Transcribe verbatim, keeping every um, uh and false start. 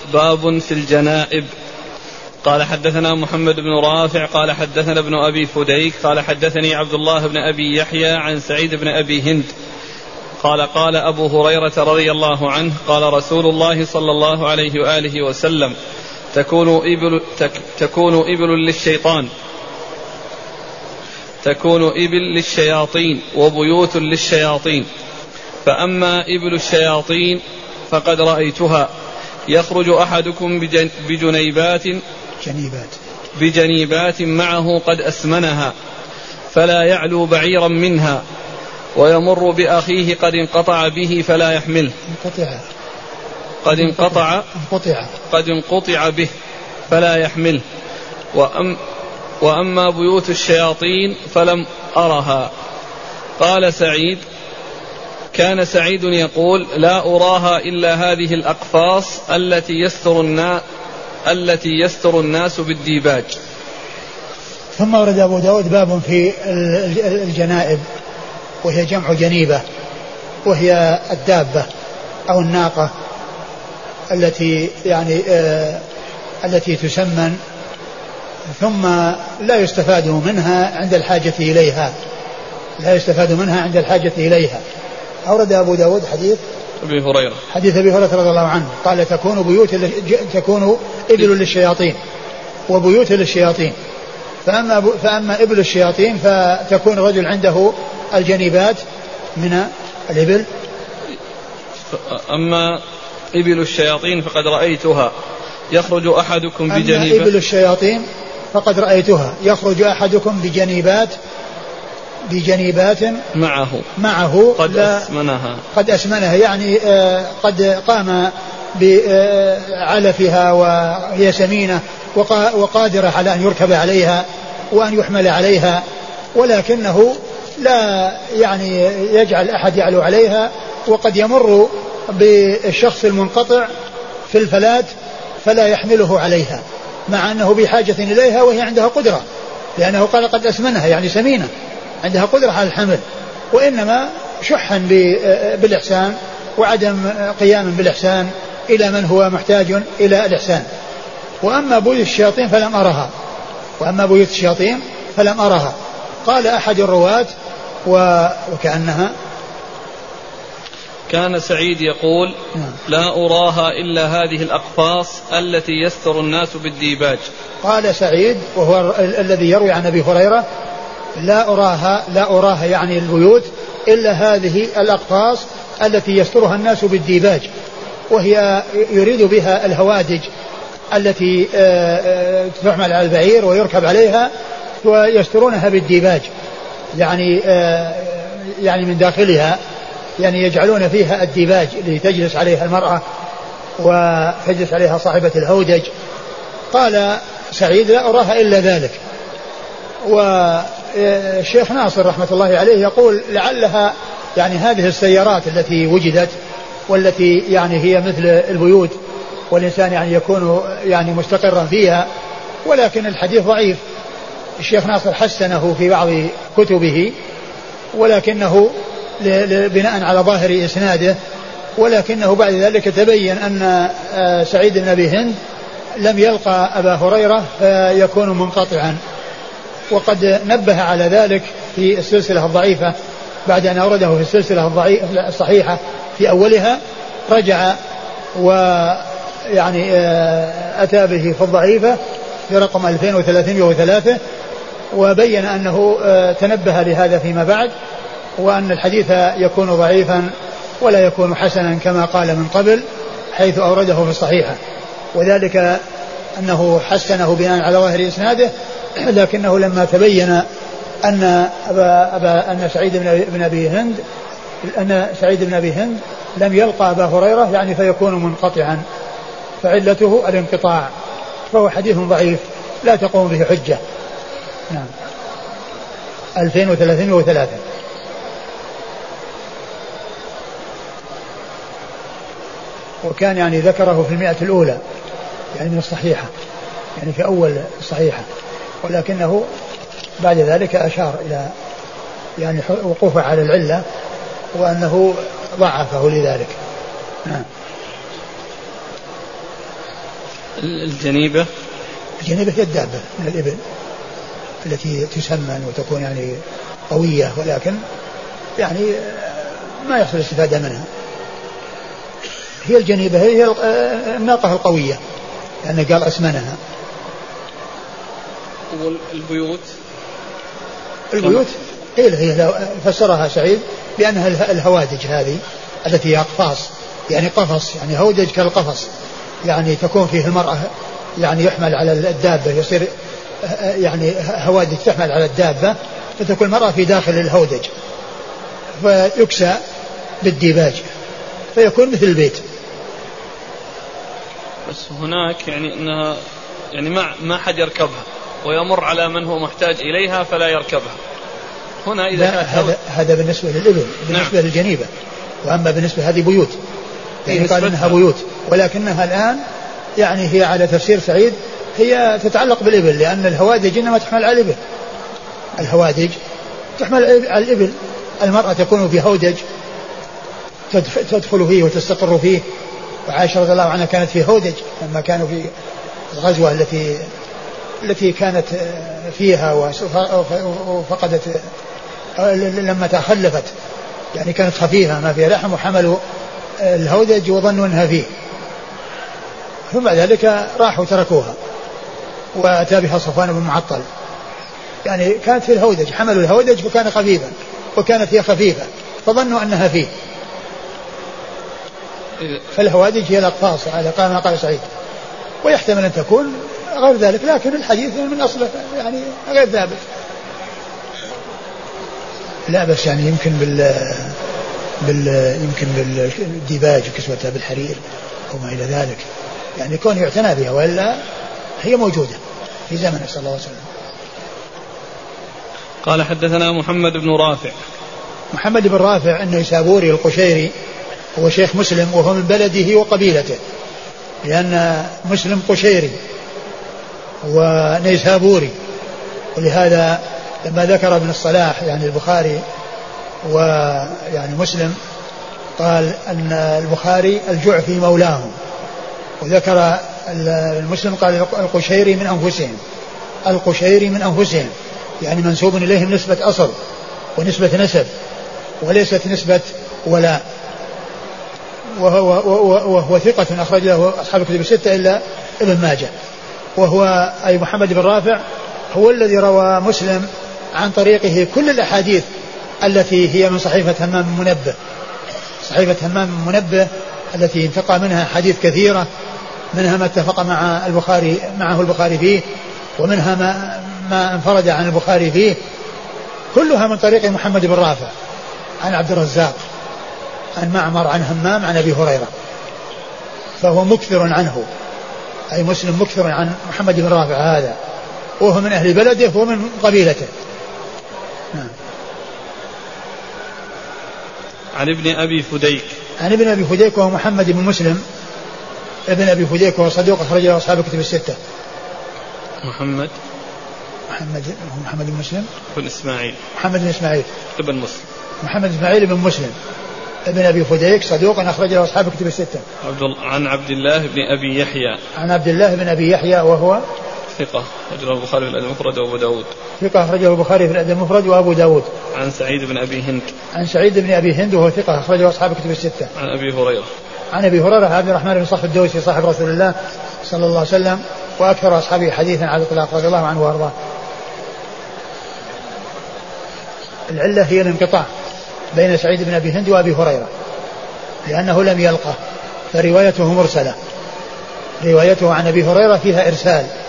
باب في الجنائب. قال حدثنا محمد بن رافع قال حدثنا ابن أبي فديك قال حدثني عبد الله بن أبي يحيى عن سعيد بن أبي هند قال قال أبو هريرة رضي الله عنه قال رسول الله صلى الله عليه وآله وسلم تكون إبل, تك تكون إبل للشيطان تكون إبل للشياطين وبيوت للشياطين، فأما إبل الشياطين فقد رأيتها يخرج أحدكم بجنيبات جنيبات بجنيبات معه قد أسمنها فلا يعلو بعيرا منها، ويمر بأخيه قد انقطع به فلا يحمله انقطع قد انقطع انقطع قد انقطع به فلا يحمله. وأم وأما بيوت الشياطين فلم أرها. قال سعيد كان سعيد يقول لا أراها إلا هذه الأقفاص التي يستر الناس التي يستر الناس بالديباج. ثم ورد أبو داود باب في الجنائب، وهي جمع جنيبة، وهي الدابة أو الناقة التي يعني آه التي تسمن ثم لا يستفاد منها عند الحاجة إليها لا يستفاد منها عند الحاجة إليها. أورد أبو داود حديث أبي هريرة حديث أبي هريرة رضي الله عنه قال تكون بيوت تكون إبل للشياطين وبيوت للشياطين، فأما, فأما إبل الشياطين فتكون رجل عنده الجنيبات من الإبل. أما إبل الشياطين فقد رأيتها يخرج أحدكم بجنيبات أما إبل الشياطين فقد رأيتها يخرج أحدكم بجنيبات بجنيبات معه معه قد أسمنها قد أسمنها يعني آه قد قام بعلفها وهي سمينة وقادرة على أن يركب عليها وأن يحمل عليها، ولكنه لا يعني يجعل أحد يعلو عليها، وقد يمر بالشخص المنقطع في الفلات فلا يحمله عليها مع أنه بحاجة إليها وهي عندها قدرة، لأنه قال قد أسمنها يعني سمينة عندها قدرة على الحمل، وإنما شحا بالإحسان وعدم قيام بالإحسان إلى من هو محتاج إلى الإحسان. وأما بيوت الشياطين فلم أرها وأما بيوت الشياطين فلم أرها. قال أحد الرواة وكأنها كان سعيد يقول لا أراها إلا هذه الأقفاص التي يستر الناس بالديباج. قال سعيد وهو الذي يروي عن أبي هريرة لا أراها لا أراها يعني البيوت إلا هذه الأقفاص التي يسترها الناس بالديباج، وهي يريد بها الهوادج التي تحمل على البعير ويركب عليها ويسترونها بالديباج، يعني يعني من داخلها يعني يجعلون فيها الديباج لتجلس عليها المرأة وتجلس عليها صاحبة الهودج. قال سعيد لا أراها إلا ذلك. والشيخ ناصر رحمة الله عليه يقول لعلها يعني هذه السيارات التي وجدت والتي يعني هي مثل البيوت والإنسان يعني يكون يعني مستقرا فيها، ولكن الحديث ضعيف. الشيخ ناصر حسنه في بعض كتبه ولكنه بناء على ظاهر إسناده، ولكنه بعد ذلك تبين أن سعيد بن أبي هند لم يلقى أبا هريرة فيكون منقطعا، وقد نبه على ذلك في السلسلة الضعيفة بعد أن أورده في السلسلة الصحيحة في أولها، رجع ويعني أتى به في الضعيفة في رقم ألفين وثلاثمائة وثلاثة، وبين أنه تنبه لهذا فيما بعد، وأن الحديث يكون ضعيفا ولا يكون حسنا كما قال من قبل حيث أورده في الصحيحة، وذلك أنه حسنه بناء على ظاهر إسناده، لكنه لما تبين أن أبا أبا أن سعيد بن أبي هند أن سعيد بن أبي هند لم يلقى أبا هريرة يعني فيكون منقطعا، فعلته الانقطاع، فهو حديث ضعيف لا تقوم به حجة. نعم. ألفين وثلاثمائة وثلاثة. وكان يعني ذكره في المئة الأولى يعني من الصحيحة، يعني في أول الصحيحة، ولكنه بعد ذلك أشار إلى يعني وقوفه على العلة وأنه ضعفه لذلك. نعم. الجنيبة الجنيبة هي الدابة من الإبل التي تسمن وتكون يعني قوية، ولكن يعني ما يحصل استفادة منها. هي الجنيبة هي الناقة القوية لأنه قال أسمنها. والبيوت البيوت قيل هي فسرها سعيد بأنها الهوادج هذه التي هي أقفاص، يعني قفص، يعني هودج كالقفص، يعني تكون فيه المرأة يعني يحمل على الدابة، يصير يعني هوادج تحمل على الدابة فتكون المرأة في داخل الهودج فيكسى بالديباج فيكون مثل البيت. بس هناك يعني انها يعني ما ما حد يركبها ويمر على من هو محتاج اليها فلا يركبها. هنا اذا كانت هذا هذا بالنسبه للابل، بالنسبه نعم. للجنيبه. واما بالنسبه هذه بيوت، يعني قال انها بيوت، ولكنها الان يعني هي على تفسير سعيد هي تتعلق بالابل، لان الهوادج انما تحمل على الابل. الهوادج تحمل على الابل. المراه تكون في هودج تدخل فيه وتستقر فيه. وعائشة رضي الله عنها كانت في هودج لما كانوا في الغزوة التي التي كانت فيها وفقدت لما تخلفت، يعني كانت خفيفة ما فيها لحم وحملوا الهودج وظنوا أنها فيه، ثم بعد ذلك راحوا تركوها وأتى بها صفوان بن معطل، يعني كانت في الهودج، حملوا الهودج وكان خفيفا وكانت هي خفيفة فظنوا أنها فيه. فالهوادج هي الأقفاص على ما قال سعيد، ويحتمل أن تكون غير ذلك، لكن الحديث من أصله يعني غير ثابت. لا بس يعني يمكن بال بال يمكن بالديباج وكسوتها بالحرير أو ما إلى ذلك، يعني كون يعتنى بها، وإلا هي موجودة في زمن صلى الله عليه وسلم. قال حدثنا محمد بن رافع. محمد بن رافع النيسابوري القشيري هو شيخ مسلم، وهو من بلده وقبيلته، لأن مسلم قشيري ونيسابوري، ولهذا لما ذكر ابن الصلاح يعني البخاري ويعني مسلم قال أن البخاري الجعفي مولاهم، وذكر المسلم قال القشيري من أنفسهم، القشيري من أنفسهم يعني منسوب إليهم نسبة أصل ونسبة نسب وليست نسبة ولاء. وهو, وهو, وهو ثقة أخرج له أصحاب الكتب الستة إلا ابن ماجه. وهو أي محمد بن رافع هو الذي روى مسلم عن طريقه كل الأحاديث التي هي من صحيفة همام منبه، صحيفة همام منبه التي انتقى منها حديث كثيرة، منها ما اتفق مع البخاري معه البخاري فيه، ومنها ما, ما انفرد عن البخاري فيه، كلها من طريق محمد بن رافع عن عبد الرزاق عن معمر عن همام عن أبي هريرة، فهو مكثر عنه، أي مسلم مكثر عن محمد بن رافع هذا، وهو من أهل بلده ومن قبيلته. نعم. عن ابن أبي فديك. عن ابن أبي فديك وهو محمد بن مسلم ابن أبي فديك وهو صدوق أخرج له أصحاب الكتب الستة. محمد محمد محمد بن مسلم بن إسماعيل محمد بن إسماعيل ابن مسلم محمد بن إسماعيل بن مسلم ابن أبي فديك صدوق أخرج له أصحاب الكتب الستة. عن عبد الله بن أبي يحيى. عن عبد الله بن أبي يحيى وهو ثقة أخرجه البخاري في الأدب المفرد وأبو داود. ثقة أخرجه البخاري في الأدب المفرد وأبو داود. عن سعيد بن أبي هند. عن سعيد بن أبي هند وهو ثقة أخرجه أصحاب الكتب الستة. عن أبي هريرة. عن أبي هريرة عبد الرحمن بن صخر الدوسي صاحب رسول الله صلى الله عليه وسلم وأكثر أصحابه حديثا على الإطلاق رضي الله عنه وأرضاه. العلة هي الانقطاع بين سعيد بن أبي هند وأبي هريرة، لأنه لم يلقه، فروايته مرسلة، روايته عن أبي هريرة فيها إرسال،